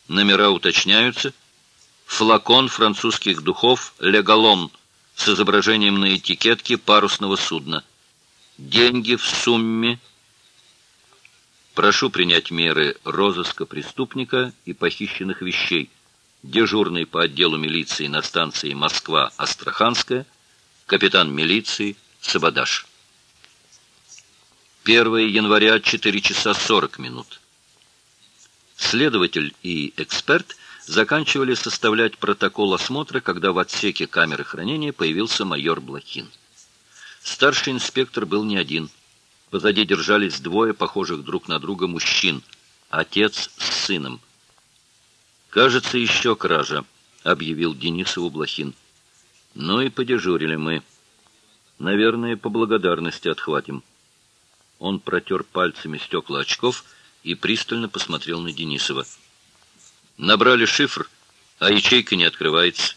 Номера уточняются. Флакон французских духов «Легалон» с изображением на этикетке парусного судна. Деньги в сумме. Прошу принять меры розыска преступника и похищенных вещей. Дежурный по отделу милиции на станции Москва-Астраханская, капитан милиции Сабадаш. 1 января, 4 часа 40 минут. Следователь и эксперт заканчивали составлять протокол осмотра, когда в отсеке камеры хранения появился майор Блохин. Старший инспектор был не один. Позади держались двое похожих друг на друга мужчин, отец с сыном. «Кажется, еще кража», — объявил Денисову Блохин. «Ну и подежурили мы. Наверное, по благодарности отхватим». Он протер пальцами стекла очков и пристально посмотрел на Денисова. «Набрали шифр, а ячейка не открывается».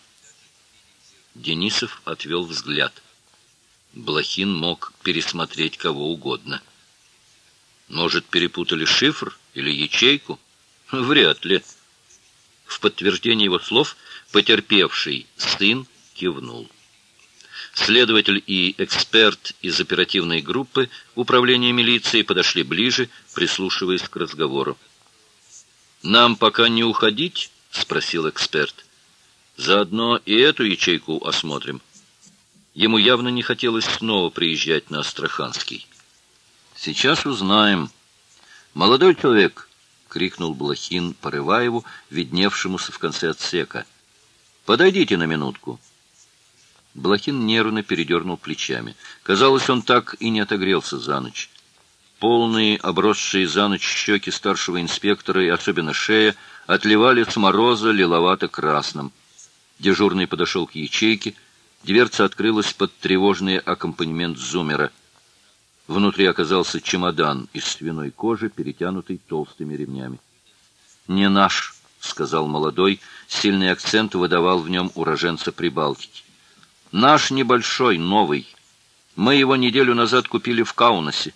Денисов отвел взгляд. Блохин мог пересмотреть кого угодно. «Может, перепутали шифр или ячейку?» «Вряд ли». В подтверждение его слов потерпевший сын кивнул. Следователь и эксперт из оперативной группы управления милиции подошли ближе, прислушиваясь к разговору. «Нам пока не уходить?» — спросил эксперт. «Заодно и эту ячейку осмотрим». Ему явно не хотелось снова приезжать на Астраханский. «Сейчас узнаем». «Молодой человек!» — крикнул Блохин Порываеву, видневшемуся в конце отсека. «Подойдите на минутку». Блохин нервно передернул плечами. Казалось, он так и не отогрелся за ночь. Полные, обросшие за ночь щеки старшего инспектора и особенно шея отливали с мороза лиловато-красным. Дежурный подошел к ячейке. Дверца открылась под тревожный аккомпанемент зуммера. Внутри оказался чемодан из свиной кожи, перетянутый толстыми ремнями. «Не наш», — сказал молодой, сильный акцент выдавал в нем уроженца Прибалтики. «Наш небольшой, новый. Мы его неделю назад купили в Каунасе».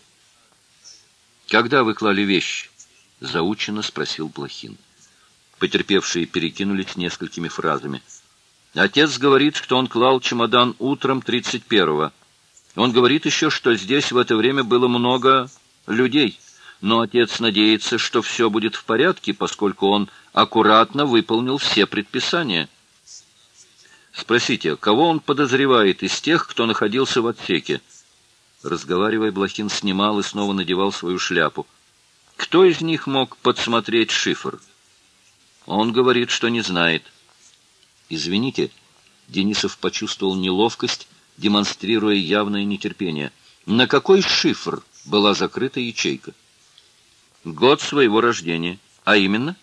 «Когда вы клали вещи?» — заученно спросил Блохин. Потерпевшие перекинулись несколькими фразами. «Отец говорит, что он клал чемодан утром 31-го. Он говорит еще, что здесь в это время было много людей. Но отец надеется, что все будет в порядке, поскольку он аккуратно выполнил все предписания». «Спросите, кого он подозревает из тех, кто находился в отсеке?» Разговаривая, Блохин снимал и снова надевал свою шляпу. «Кто из них мог подсмотреть шифр?» «Он говорит, что не знает». «Извините», — Денисов почувствовал неловкость, демонстрируя явное нетерпение. «На какой шифр была закрыта ячейка?» «Год своего рождения. А именно?»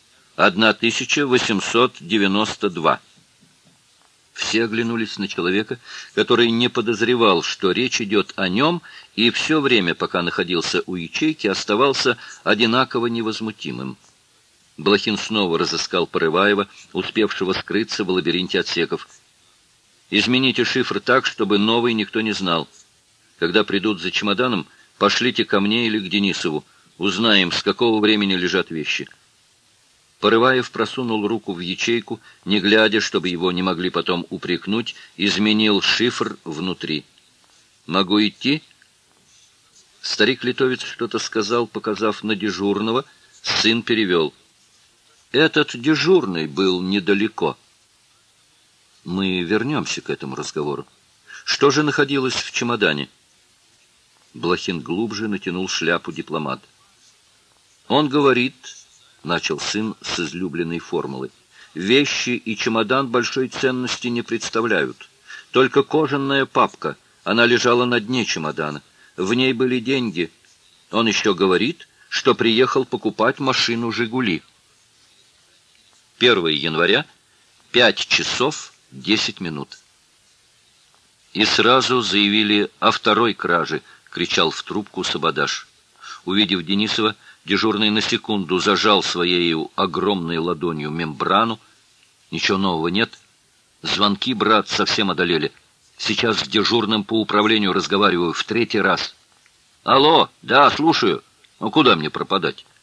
1892. Все оглянулись на человека, который не подозревал, что речь идет о нем, и все время, пока находился у ячейки, оставался одинаково невозмутимым. Блохин снова разыскал Порываева, успевшего скрыться в лабиринте отсеков. «Измените шифр так, чтобы новый никто не знал. Когда придут за чемоданом, пошлите ко мне или к Денисову. Узнаем, с какого времени лежат вещи». Порываев просунул руку в ячейку, не глядя, чтобы его не могли потом упрекнуть, изменил шифр внутри. «Могу идти?» Старик-литовец что-то сказал, показав на дежурного. Сын перевел. «Этот дежурный был недалеко». Мы вернемся к этому разговору. Что же находилось в чемодане? Блохин глубже натянул шляпу дипломата. «Он говорит...» — начал сын с излюбленной формулой. «Вещи и чемодан большой ценности не представляют. Только кожаная папка, она лежала на дне чемодана. В ней были деньги. Он еще говорит, что приехал покупать машину «Жигули». 1 января, 5 часов 10 минут. «И сразу заявили о второй краже», — кричал в трубку Сабадаш. Увидев Денисова, дежурный на секунду зажал своей огромной ладонью мембрану. «Ничего нового нет. Звонки, брат, совсем одолели. Сейчас с дежурным по управлению разговариваю в 3-й раз». «Алло, да, слушаю. Ну куда мне пропадать?»